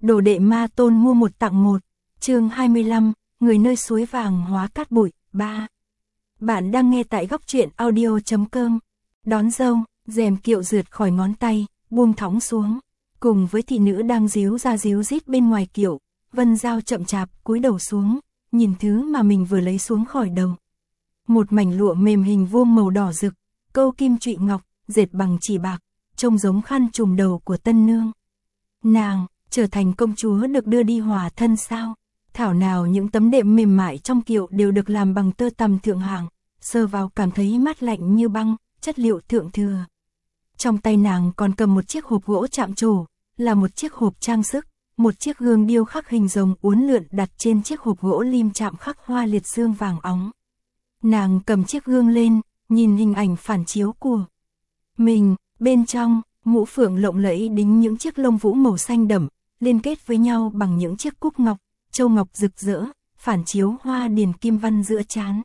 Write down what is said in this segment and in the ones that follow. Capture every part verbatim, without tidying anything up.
Đồ đệ ma tôn mua một tặng một. Chương hai mươi lăm, người nơi suối vàng hóa cát bụi. ba. Bạn đang nghe tại góc truyện audio chấm com. Đón dâu, rèm kiệu rượt khỏi ngón tay, buông thõng xuống. Cùng với thị nữ đang díu ra díu rít bên ngoài kiệu, Vân Giao chậm chạp cúi đầu xuống, nhìn thứ mà mình vừa lấy xuống khỏi đầu. Một mảnh lụa mềm hình vuông màu đỏ rực, câu kim trụy ngọc, dệt bằng chỉ bạc, trông giống khăn trùm đầu của tân nương. Nàng trở thành công chúa được đưa đi hòa thân sao? Thảo nào những tấm đệm mềm mại trong kiệu đều được làm bằng tơ tằm thượng hạng, sờ vào cảm thấy mát lạnh như băng, chất liệu thượng thừa. Trong tay nàng còn cầm một chiếc hộp gỗ chạm trổ, là một chiếc hộp trang sức, một chiếc gương điêu khắc hình rồng uốn lượn đặt trên chiếc hộp gỗ lim chạm khắc hoa liệt dương vàng óng. Nàng cầm chiếc gương lên, nhìn hình ảnh phản chiếu của mình, bên trong, mũ phượng lộng lẫy đính những chiếc lông vũ màu xanh đậm, liên kết với nhau bằng những chiếc cúc ngọc, châu ngọc rực rỡ, phản chiếu hoa điền kim văn giữa trán.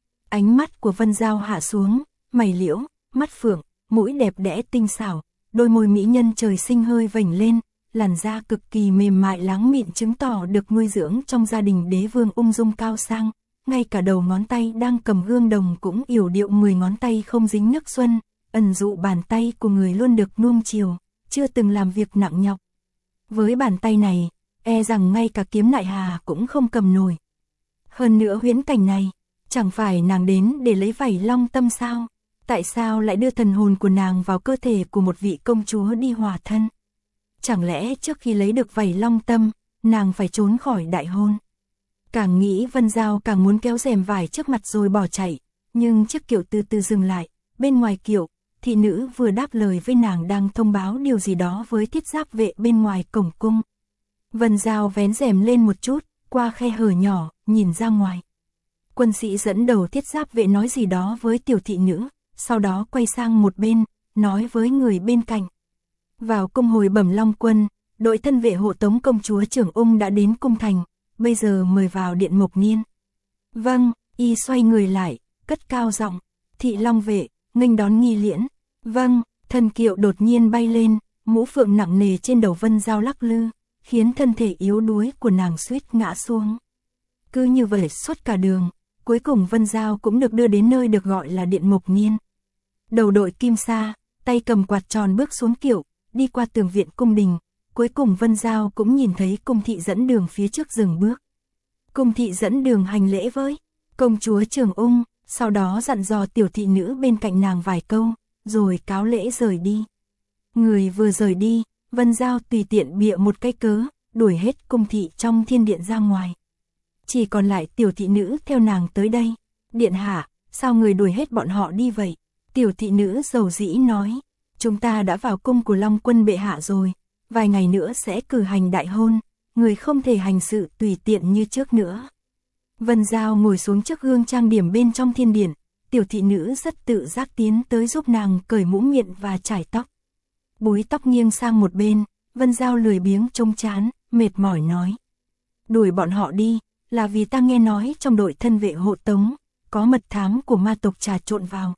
Ánh mắt của Vân Giao hạ xuống, mày liễu, mắt phượng, mũi đẹp đẽ tinh xảo, đôi môi mỹ nhân trời sinh hơi vểnh lên, làn da cực kỳ mềm mại láng mịn chứng tỏ được nuôi dưỡng trong gia đình đế vương ung dung cao sang, ngay cả đầu ngón tay đang cầm gương đồng cũng yểu điệu mười ngón tay không dính nước xuân, ẩn dụ bàn tay của người luôn được nuông chiều, chưa từng làm việc nặng nhọc. Với bàn tay này, e rằng ngay cả kiếm nại hà cũng không cầm nổi. Hơn nữa huyễn cảnh này, chẳng phải nàng đến để lấy vảy long tâm sao? Tại sao lại đưa thần hồn của nàng vào cơ thể của một vị công chúa đi hòa thân? Chẳng lẽ trước khi lấy được vảy long tâm, nàng phải trốn khỏi đại hôn? Càng nghĩ Vân Giao càng muốn kéo rèm vải trước mặt rồi bỏ chạy, nhưng chiếc kiệu từ từ dừng lại, bên ngoài kiệu, thị nữ vừa đáp lời với nàng đang thông báo điều gì đó với thiết giáp vệ bên ngoài cổng cung. Vân Giao vén rèm lên một chút, qua khe hở nhỏ, nhìn ra ngoài. Quân sĩ dẫn đầu thiết giáp vệ nói gì đó với tiểu thị nữ, sau đó quay sang một bên, nói với người bên cạnh. Vào cung hồi bẩm Long Quân, đội thân vệ hộ tống công chúa Trưởng Ung đã đến cung thành, bây giờ mời vào điện Mộc Niên. Vâng, y xoay người lại, cất cao giọng, thị Long vệ, nghênh đón nghi liễn. Vâng, thân kiệu đột nhiên bay lên, mũ phượng nặng nề trên đầu Vân Giao lắc lư, khiến thân thể yếu đuối của nàng suýt ngã xuống. Cứ như vậy suốt cả đường, cuối cùng Vân Giao cũng được đưa đến nơi được gọi là điện Mộc Niên. Đầu đội kim sa, tay cầm quạt tròn bước xuống kiệu, đi qua tường viện cung đình, cuối cùng Vân Giao cũng nhìn thấy cung thị dẫn đường phía trước dừng bước. Cung thị dẫn đường hành lễ với công chúa Trường Ung, sau đó dặn dò tiểu thị nữ bên cạnh nàng vài câu, rồi cáo lễ rời đi. Người vừa rời đi, Vân Giao tùy tiện bịa một cái cớ, đuổi hết cung thị trong thiên điện ra ngoài. Chỉ còn lại tiểu thị nữ theo nàng tới đây. Điện hạ, sao người đuổi hết bọn họ đi vậy? Tiểu thị nữ dầu dĩ nói, chúng ta đã vào cung của Long Quân bệ hạ rồi, vài ngày nữa sẽ cử hành đại hôn, người không thể hành sự tùy tiện như trước nữa. Vân Giao ngồi xuống trước gương trang điểm bên trong thiên điện, tiểu thị nữ rất tự giác tiến tới giúp nàng cởi mũ miệng và chải tóc. Búi tóc nghiêng sang một bên, Vân Giao lười biếng trông chán, mệt mỏi nói. Đuổi bọn họ đi, là vì ta nghe nói trong đội thân vệ hộ tống, có mật thám của ma tộc trà trộn vào.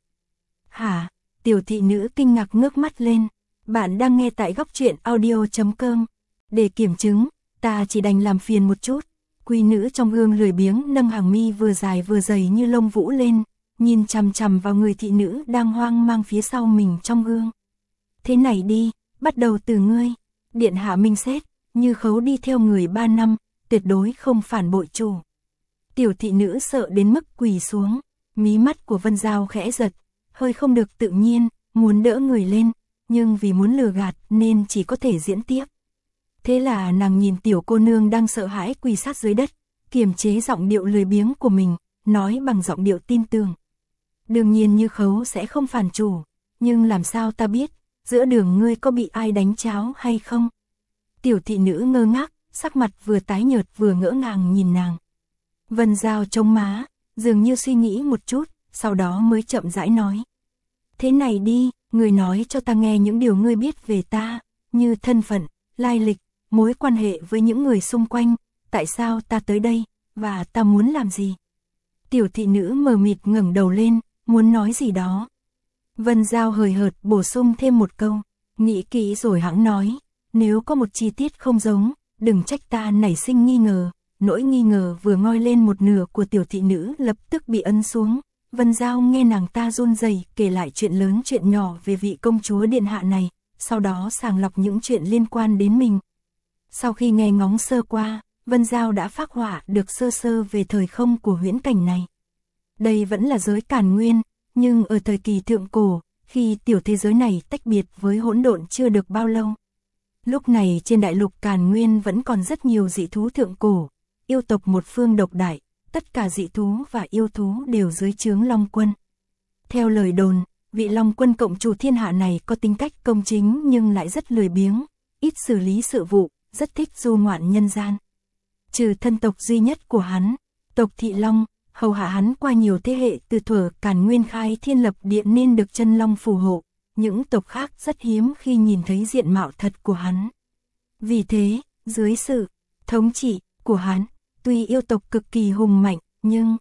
Hả? Tiểu thị nữ kinh ngạc ngước mắt lên. Bạn đang nghe tại góc truyện audio chấm com. Để kiểm chứng, ta chỉ đành làm phiền một chút. Quý nữ trong gương lười biếng nâng hàng mi vừa dài vừa dày như lông vũ lên, nhìn chằm chằm vào người thị nữ đang hoang mang phía sau mình trong gương. Thế này đi, bắt đầu từ ngươi. Điện hạ minh xét, Như Khấu đi theo người ba năm, tuyệt đối không phản bội chủ. Tiểu thị nữ sợ đến mức quỳ xuống, mí mắt của Vân Giao khẽ giật, hơi không được tự nhiên, muốn đỡ người lên, nhưng vì muốn lừa gạt nên chỉ có thể diễn tiếp. Thế là nàng nhìn tiểu cô nương đang sợ hãi quỳ sát dưới đất, kiềm chế giọng điệu lười biếng của mình, nói bằng giọng điệu tin tưởng. Đương nhiên Như Khấu sẽ không phản chủ, nhưng làm sao ta biết, giữa đường ngươi có bị ai đánh cháo hay không? Tiểu thị nữ ngơ ngác, sắc mặt vừa tái nhợt vừa ngỡ ngàng nhìn nàng. Vân Giao trông má, dường như suy nghĩ một chút, sau đó mới chậm rãi nói. Thế này đi, ngươi nói cho ta nghe những điều ngươi biết về ta, như thân phận, lai lịch, mối quan hệ với những người xung quanh, tại sao ta tới đây, và ta muốn làm gì? Tiểu thị nữ mờ mịt ngẩng đầu lên, muốn nói gì đó. Vân Giao hời hợt bổ sung thêm một câu, nghĩ kỹ rồi hẵng nói, nếu có một chi tiết không giống, đừng trách ta nảy sinh nghi ngờ. Nỗi nghi ngờ vừa ngoi lên một nửa của tiểu thị nữ lập tức bị ấn xuống. Vân Giao nghe nàng ta run rẩy kể lại chuyện lớn chuyện nhỏ về vị công chúa điện hạ này, sau đó sàng lọc những chuyện liên quan đến mình. Sau khi nghe ngóng sơ qua, Vân Giao đã phác họa được sơ sơ về thời không của huyễn cảnh này. Đây vẫn là giới Càn Nguyên, nhưng ở thời kỳ thượng cổ, khi tiểu thế giới này tách biệt với hỗn độn chưa được bao lâu. Lúc này trên đại lục Càn Nguyên vẫn còn rất nhiều dị thú thượng cổ, yêu tộc một phương độc đại, tất cả dị thú và yêu thú đều dưới trướng Long Quân. Theo lời đồn, vị Long Quân cộng chủ thiên hạ này có tính cách công chính nhưng lại rất lười biếng, ít xử lý sự vụ, rất thích du ngoạn nhân gian. Trừ thân tộc duy nhất của hắn, tộc Thị Long, hầu hạ hắn qua nhiều thế hệ từ thuở Càn Nguyên khai thiên lập địa nên được chân long phù hộ, những tộc khác rất hiếm khi nhìn thấy diện mạo thật của hắn. Vì thế, dưới sự thống trị của hắn, tuy yêu tộc cực kỳ hùng mạnh, nhưng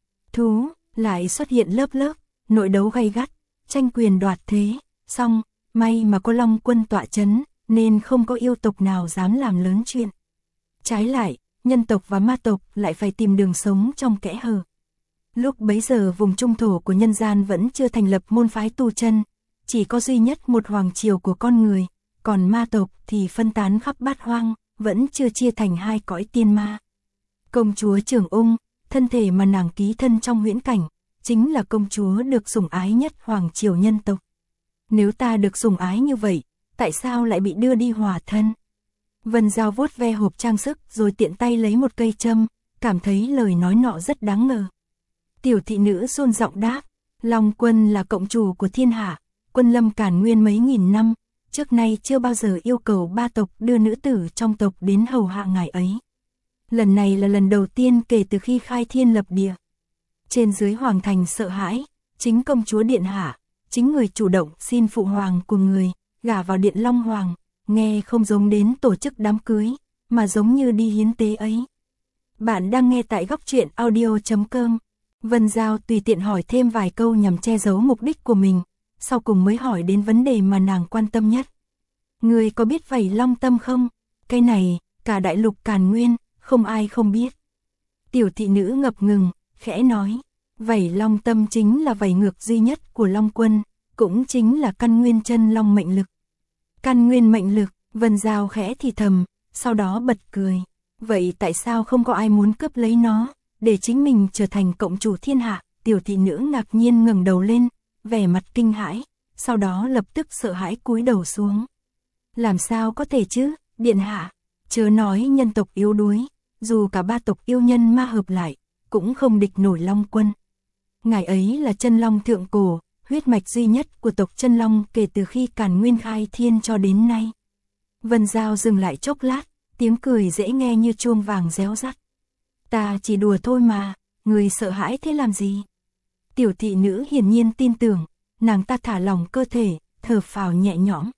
thú lại xuất hiện lớp lớp, nội đấu gay gắt, tranh quyền đoạt thế, song may mà có Long Quân tọa chấn, nên không có yêu tộc nào dám làm lớn chuyện. Trái lại, nhân tộc và ma tộc lại phải tìm đường sống trong kẽ hở. Lúc bấy giờ vùng trung thổ của nhân gian vẫn chưa thành lập môn phái tu chân, chỉ có duy nhất một hoàng triều của con người, còn ma tộc thì phân tán khắp bát hoang, vẫn chưa chia thành hai cõi tiên ma. Công chúa Trường Ung, thân thể mà nàng ký thân trong huyễn cảnh, chính là công chúa được sủng ái nhất hoàng triều nhân tộc. Nếu ta được sủng ái như vậy, tại sao lại bị đưa đi hòa thân? Vân Giao vuốt ve hộp trang sức rồi tiện tay lấy một cây châm, cảm thấy lời nói nọ rất đáng ngờ. Tiểu thị nữ run giọng đáp, Long Quân là cộng chủ của thiên hạ, quân lâm Càn Nguyên mấy nghìn năm, trước nay chưa bao giờ yêu cầu ba tộc đưa nữ tử trong tộc đến hầu hạ ngài ấy. Lần này là lần đầu tiên kể từ khi khai thiên lập địa. Trên dưới hoàng thành sợ hãi, chính công chúa điện hạ, chính người chủ động xin phụ hoàng của người, gả vào điện Long Hoàng, nghe không giống đến tổ chức đám cưới, mà giống như đi hiến tế ấy. Bạn đang nghe tại góc truyện audio chấm com. Vân Giao tùy tiện hỏi thêm vài câu nhằm che giấu mục đích của mình, sau cùng mới hỏi đến vấn đề mà nàng quan tâm nhất. Người có biết vảy long tâm không? Cái này, cả đại lục Càn Nguyên, không ai không biết. Tiểu thị nữ ngập ngừng, khẽ nói, vảy long tâm chính là vảy ngược duy nhất của Long Quân, cũng chính là căn nguyên chân long mệnh lực. Căn nguyên mệnh lực, Vân Giao khẽ thì thầm, sau đó bật cười. Vậy tại sao không có ai muốn cướp lấy nó, để chính mình trở thành cộng chủ thiên hạ? Tiểu thị nữ ngạc nhiên ngẩng đầu lên, vẻ mặt kinh hãi, sau đó lập tức sợ hãi cúi đầu xuống. Làm sao có thể chứ, điện hạ, chớ nói nhân tộc yếu đuối, dù cả ba tộc yêu nhân ma hợp lại, cũng không địch nổi Long Quân. Ngài ấy là chân long thượng cổ, huyết mạch duy nhất của tộc chân long kể từ khi Càn Nguyên khai thiên cho đến nay. Vân Giao dừng lại chốc lát, tiếng cười dễ nghe như chuông vàng réo rắt. Ta chỉ đùa thôi mà, người sợ hãi thế làm gì? Tiểu thị nữ hiển nhiên tin tưởng, nàng ta thả lỏng cơ thể, thở phào nhẹ nhõm.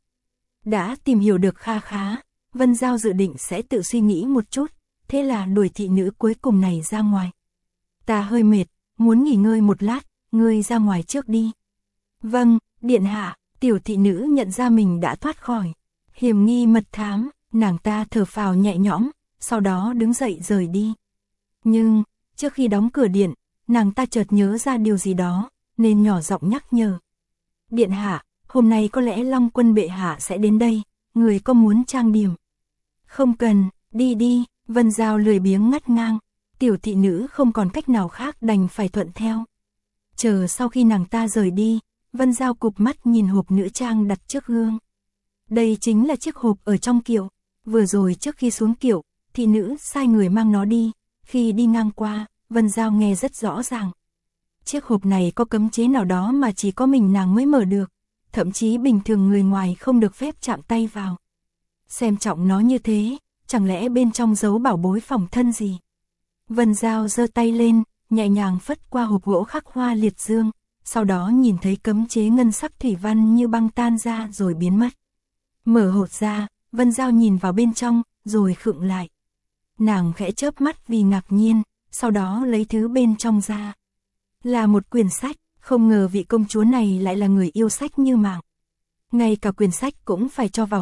Đã tìm hiểu được kha khá, Vân Giao dự định sẽ tự suy nghĩ một chút, thế là đuổi thị nữ cuối cùng này ra ngoài. Ta hơi mệt, muốn nghỉ ngơi một lát, ngươi ra ngoài trước đi. Vâng, điện hạ. Tiểu thị nữ nhận ra mình đã thoát khỏi hiểm nghi mật thám, nàng ta thở phào nhẹ nhõm, sau đó đứng dậy rời đi. Nhưng, trước khi đóng cửa điện, nàng ta chợt nhớ ra điều gì đó, nên nhỏ giọng nhắc nhở. Điện hạ, hôm nay có lẽ Long Quân bệ hạ sẽ đến đây, người có muốn trang điểm? Không cần, đi đi. Vân Giao lười biếng ngắt ngang, tiểu thị nữ không còn cách nào khác đành phải thuận theo. Chờ sau khi nàng ta rời đi, Vân Giao cụp mắt nhìn hộp nữ trang đặt trước gương. Đây chính là chiếc hộp ở trong kiệu, vừa rồi trước khi xuống kiệu, thị nữ sai người mang nó đi, khi đi ngang qua, Vân Giao nghe rất rõ ràng. Chiếc hộp này có cấm chế nào đó mà chỉ có mình nàng mới mở được, thậm chí bình thường người ngoài không được phép chạm tay vào. Xem trọng nó như thế, chẳng lẽ bên trong giấu bảo bối phòng thân gì? Vân Giao giơ tay lên, nhẹ nhàng phất qua hộp gỗ khắc hoa liệt dương, sau đó nhìn thấy cấm chế ngân sắc thủy văn như băng tan ra rồi biến mất. Mở hộp ra, Vân Giao nhìn vào bên trong, rồi khựng lại. Nàng khẽ chớp mắt vì ngạc nhiên, sau đó lấy thứ bên trong ra. Là một quyển sách, không ngờ vị công chúa này lại là người yêu sách như mạng. Ngay cả quyển sách cũng phải cho vào hộp,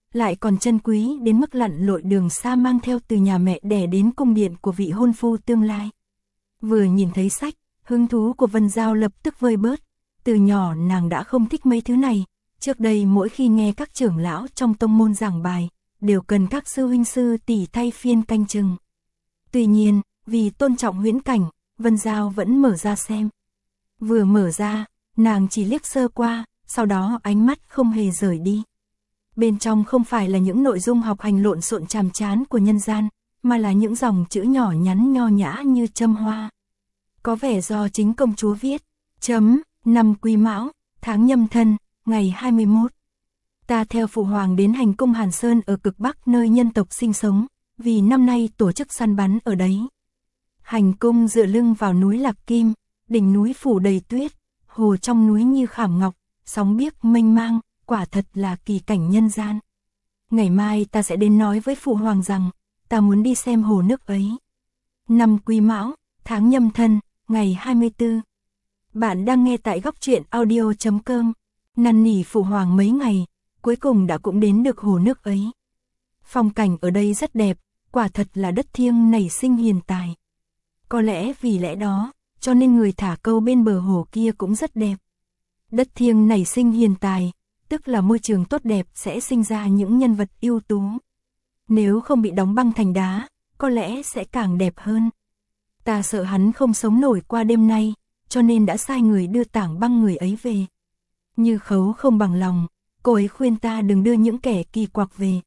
lại còn chân quý đến mức lặn lội đường xa mang theo từ nhà mẹ đẻ đến cung điện của vị hôn phu tương lai. Vừa nhìn thấy sách, hứng thú của Vân Giao lập tức vơi bớt. Từ nhỏ nàng đã không thích mấy thứ này, trước đây mỗi khi nghe các trưởng lão trong tông môn giảng bài, đều cần các sư huynh sư tỷ thay phiên canh chừng. Tuy nhiên, vì tôn trọng huyễn cảnh, Vân Giao vẫn mở ra xem. Vừa mở ra, nàng chỉ liếc sơ qua, sau đó ánh mắt không hề rời đi. Bên trong không phải là những nội dung học hành lộn xộn chàm chán của nhân gian, mà là những dòng chữ nhỏ nhắn nho nhã như châm hoa. Có vẻ do chính công chúa viết. Chấm, năm Quý Mão, tháng Nhâm Thân, ngày hai mươi mốt. Ta theo phụ hoàng đến hành cung Hàn Sơn ở cực Bắc nơi nhân tộc sinh sống, vì năm nay tổ chức săn bắn ở đấy. Hành cung dựa lưng vào núi Lạc Kim, đỉnh núi phủ đầy tuyết, hồ trong núi như khảm ngọc, sóng biếc mênh mang, quả thật là kỳ cảnh nhân gian. Ngày mai ta sẽ đến nói với phụ hoàng rằng, ta muốn đi xem hồ nước ấy. Năm Quý Mão, tháng Nhâm Thân, ngày hai mươi tư. Bạn đang nghe tại góc truyện audio chấm com. Năn nỉ phụ hoàng mấy ngày, cuối cùng đã cũng đến được hồ nước ấy. Phong cảnh ở đây rất đẹp, quả thật là đất thiêng nảy sinh hiền tài. Có lẽ vì lẽ đó, cho nên người thả câu bên bờ hồ kia cũng rất đẹp. Đất thiêng nảy sinh hiền tài, tức là môi trường tốt đẹp sẽ sinh ra những nhân vật ưu tú. Nếu không bị đóng băng thành đá, có lẽ sẽ càng đẹp hơn. Ta sợ hắn không sống nổi qua đêm nay, cho nên đã sai người đưa tảng băng người ấy về. Như Khấu không bằng lòng, cô ấy khuyên ta đừng đưa những kẻ kỳ quặc về.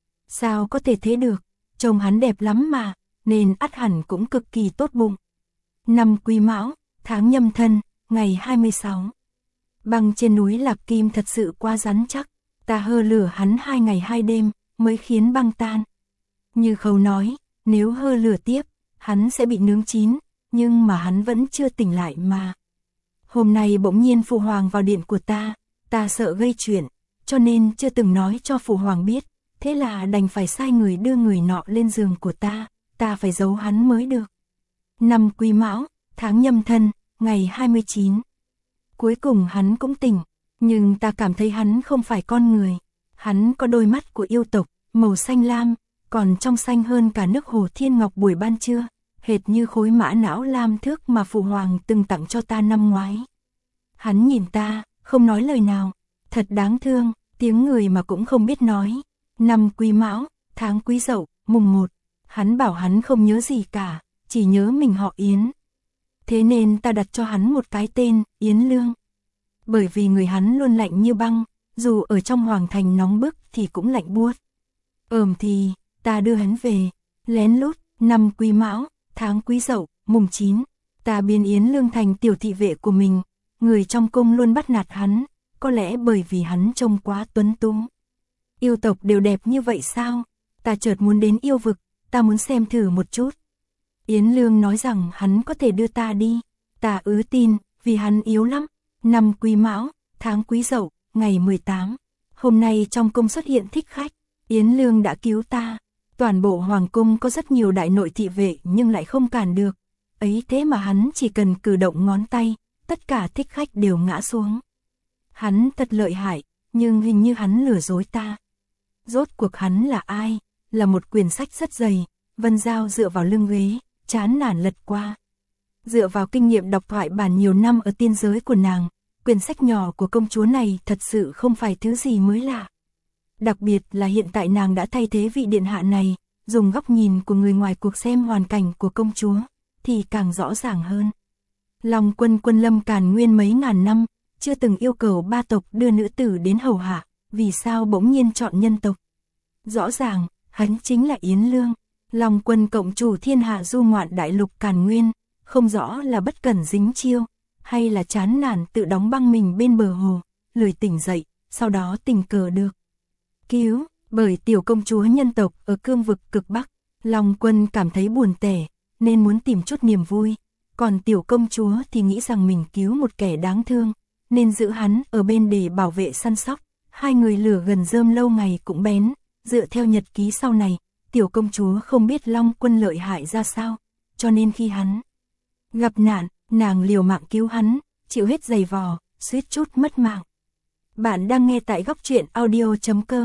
Sao có thể thế được, trông hắn đẹp lắm mà, nên ắt hẳn cũng cực kỳ tốt bụng. Năm Quý Mão, tháng Nhâm Thân, ngày hai mươi sáu. Băng trên núi Lạc Kim thật sự quá rắn chắc, ta hơ lửa hắn hai ngày hai đêm, mới khiến băng tan. Như Khấu nói, nếu hơ lửa tiếp, hắn sẽ bị nướng chín, nhưng mà hắn vẫn chưa tỉnh lại mà. Hôm nay bỗng nhiên phụ hoàng vào điện của ta, ta sợ gây chuyện, cho nên chưa từng nói cho phụ hoàng biết, thế là đành phải sai người đưa người nọ lên giường của ta, ta phải giấu hắn mới được. Năm Quý Mão, tháng Nhâm Thân, ngày hai mươi chín. Cuối cùng hắn cũng tỉnh, nhưng ta cảm thấy hắn không phải con người. Hắn có đôi mắt của yêu tộc, màu xanh lam, còn trong xanh hơn cả nước hồ Thiên Ngọc buổi ban trưa, hệt như khối mã não lam thước mà phụ hoàng từng tặng cho ta năm ngoái. Hắn nhìn ta, không nói lời nào, thật đáng thương, tiếng người mà cũng không biết nói. Năm Quý Mão, tháng Quý Dậu, mùng một, hắn bảo hắn không nhớ gì cả, chỉ nhớ mình họ Yến. Thế nên ta đặt cho hắn một cái tên, Yến Lương. Bởi vì người hắn luôn lạnh như băng, dù ở trong hoàng thành nóng bức thì cũng lạnh buốt. Ờm thì, ta đưa hắn về, lén lút, năm Quý Mão, tháng Quý Dậu, mùng chín, ta biến Yến Lương thành tiểu thị vệ của mình. Người trong cung luôn bắt nạt hắn, có lẽ bởi vì hắn trông quá tuấn tú. Yêu tộc đều đẹp như vậy sao? Ta chợt muốn đến yêu vực, ta muốn xem thử một chút. Yến Lương nói rằng hắn có thể đưa ta đi, ta ứ tin, vì hắn yếu lắm. Năm Quý Mão, tháng Quý Dậu, ngày mười tám. Hôm nay trong cung xuất hiện thích khách, Yến Lương đã cứu ta. Toàn bộ hoàng cung có rất nhiều đại nội thị vệ nhưng lại không cản được. Ấy thế mà hắn chỉ cần cử động ngón tay, tất cả thích khách đều ngã xuống. Hắn thật lợi hại, nhưng hình như hắn lừa dối ta. Rốt cuộc hắn là ai? Là một quyển sách rất dày. Vân Giao dựa vào lưng ghế, chán nản lật qua. Dựa vào kinh nghiệm đọc thoại bản nhiều năm ở tiên giới của nàng, quyển sách nhỏ của công chúa này thật sự không phải thứ gì mới lạ. Đặc biệt là hiện tại nàng đã thay thế vị điện hạ này, dùng góc nhìn của người ngoài cuộc xem hoàn cảnh của công chúa, thì càng rõ ràng hơn. Long Quân quân lâm Càn Nguyên mấy ngàn năm, chưa từng yêu cầu ba tộc đưa nữ tử đến hầu hạ, vì sao bỗng nhiên chọn nhân tộc? Rõ ràng, hắn chính là Yến Lương, Long Quân cộng chủ thiên hạ du ngoạn đại lục Càn Nguyên, không rõ là bất cẩn dính chiêu, hay là chán nản tự đóng băng mình bên bờ hồ, lười tỉnh dậy, sau đó tình cờ được cứu bởi tiểu công chúa nhân tộc ở cương vực cực Bắc. Long Quân cảm thấy buồn tẻ, nên muốn tìm chút niềm vui. Còn tiểu công chúa thì nghĩ rằng mình cứu một kẻ đáng thương, nên giữ hắn ở bên để bảo vệ săn sóc. Hai người lửa gần rơm lâu ngày cũng bén. Dựa theo nhật ký sau này, tiểu công chúa không biết Long Quân lợi hại ra sao, cho nên khi hắn gặp nạn, nàng liều mạng cứu hắn, chịu hết giày vò, suýt chút mất mạng. Bạn đang nghe tại góc truyện audio chấm com.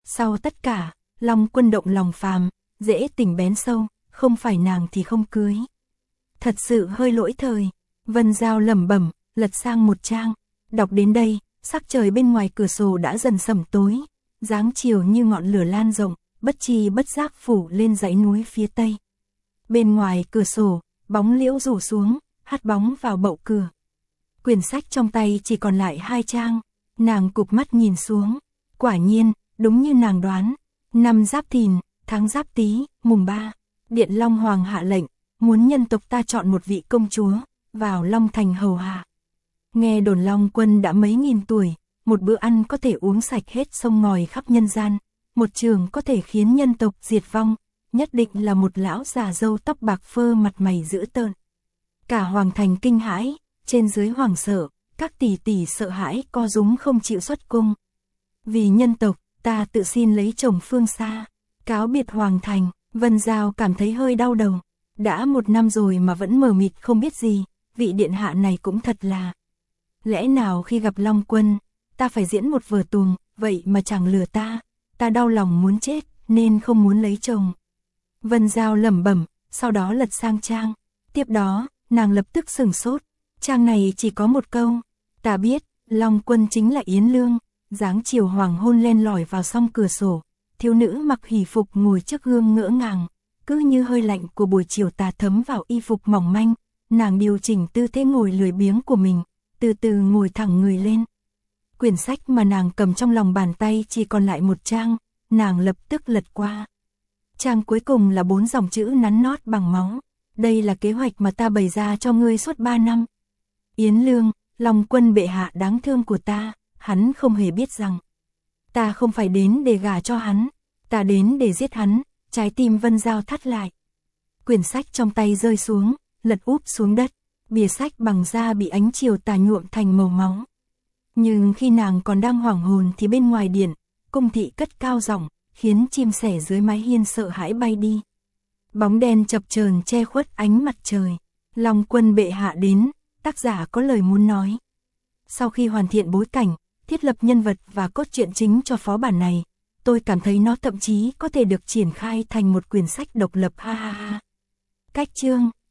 Sau tất cả, Long Quân động lòng phàm, dễ tình bén sâu, không phải nàng thì không cưới. Thật sự hơi lỗi thời. Vân Giao lẩm bẩm, lật sang một trang. Đọc đến đây, sắc trời bên ngoài cửa sổ đã dần sẩm tối. Dáng chiều như ngọn lửa lan rộng, bất chi bất giác phủ lên dãy núi phía tây. Bên ngoài cửa sổ, bóng liễu rủ xuống, hắt bóng vào bậu cửa. Quyển sách trong tay chỉ còn lại hai trang. Nàng cụp mắt nhìn xuống. Quả nhiên, đúng như nàng đoán. Năm Giáp Thìn, tháng Giáp Tý, mùng ba. Điện Long Hoàng hạ lệnh, muốn nhân tộc ta chọn một vị công chúa, vào Long Thành hầu hạ. Nghe đồn Long Quân đã mấy nghìn tuổi, một bữa ăn có thể uống sạch hết sông ngòi khắp nhân gian, một trường có thể khiến nhân tộc diệt vong, nhất định là một lão già râu tóc bạc phơ mặt mày dữ tợn. Cả Hoàng Thành kinh hãi, trên dưới hoảng sợ, các tỷ tỷ sợ hãi co rúm không chịu xuất cung. Vì nhân tộc, ta tự xin lấy chồng phương xa, cáo biệt Hoàng Thành. Vân Giao cảm thấy hơi đau đầu. Đã một năm rồi mà vẫn mờ mịt không biết gì, vị điện hạ này cũng thật là. Lẽ nào khi gặp Long Quân, ta phải diễn một vở tuồng, vậy mà chẳng lừa ta, ta đau lòng muốn chết, nên không muốn lấy chồng. Vân Giao lẩm bẩm, sau đó lật sang trang. Tiếp đó, nàng lập tức sửng sốt. Trang này chỉ có một câu. Ta biết, Long Quân chính là Yến Lương. Dáng chiều hoàng hôn len lỏi vào song cửa sổ. Thiếu nữ mặc hỷ phục ngồi trước gương ngỡ ngàng, cứ như hơi lạnh của buổi chiều tà thấm vào y phục mỏng manh, nàng điều chỉnh tư thế ngồi lười biếng của mình, từ từ ngồi thẳng người lên. Quyển sách mà nàng cầm trong lòng bàn tay chỉ còn lại một trang, nàng lập tức lật qua. Trang cuối cùng là bốn dòng chữ nắn nót bằng máu. Đây là kế hoạch mà ta bày ra cho ngươi suốt ba năm. Yến Lương, Long Quân bệ hạ đáng thương của ta, hắn không hề biết rằng ta không phải đến để gả cho hắn, ta đến để giết hắn. Trái tim Vân Giao thắt lại. Quyển sách trong tay rơi xuống, lật úp xuống đất, bìa sách bằng da bị ánh chiều tà nhuộm thành màu máu. Nhưng khi nàng còn đang hoảng hồn thì bên ngoài điện, cung thị cất cao giọng, khiến chim sẻ dưới mái hiên sợ hãi bay đi. Bóng đen chập chờn che khuất ánh mặt trời. Long Quân bệ hạ đến, tác giả có lời muốn nói. Sau khi hoàn thiện bối cảnh, thiết lập nhân vật và cốt truyện chính cho phó bản này, tôi cảm thấy nó thậm chí có thể được triển khai thành một quyển sách độc lập ha ha ha. Cách chương